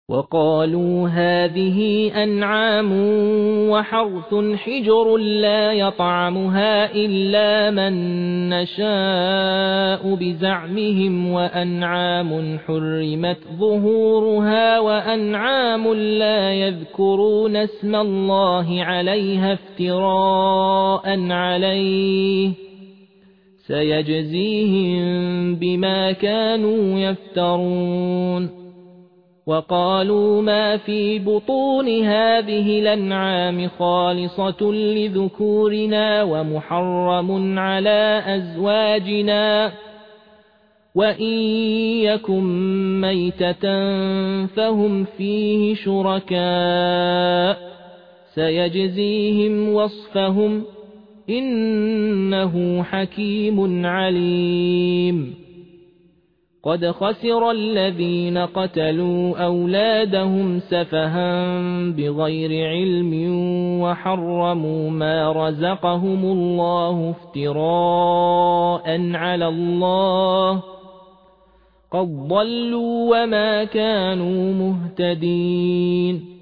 وقالوا هذه أنعام وحرث حجر لا يطعمها إلا من نشاء بزعمهم وأنعام حرمت ظهورها وأنعام لا يذكرون اسم الله عليها افتراء عليه سيجزيهم بما كانوا يفترون وقالوا ما في بطون هذه الأنعام خالصة لذكورنا ومحرم على أزواجنا وإن يكن ميتة فهم فيه شركاء سيجزيهم وصفهم إنه حكيم عليم قد خسر الذين قتلوا أولادهم سفها بغير علم وحرموا ما رزقهم الله افتراء على الله قد ضلوا وما كانوا مهتدين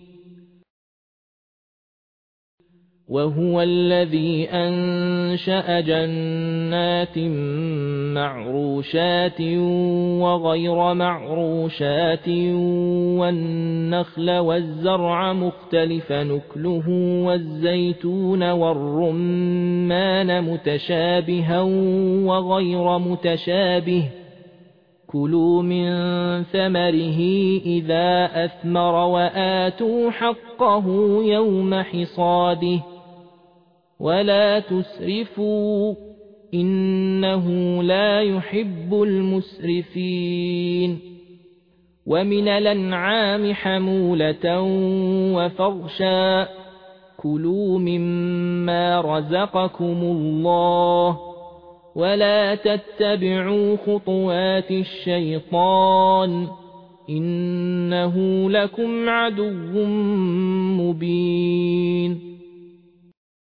وهو الذي أنشأ جنات معروشات وغير معروشات والنخل والزرع مختلف نكله والزيتون والرمان متشابها وغير متشابه كلوا من ثمره إذا أثمر وآتوا حقه يوم حصاده ولا تسرفوا إنه لا يحب المسرفين ومن الأنعام حمولة وفرشا كلوا مما رزقكم الله ولا تتبعوا خطوات الشيطان إنه لكم عدو مبين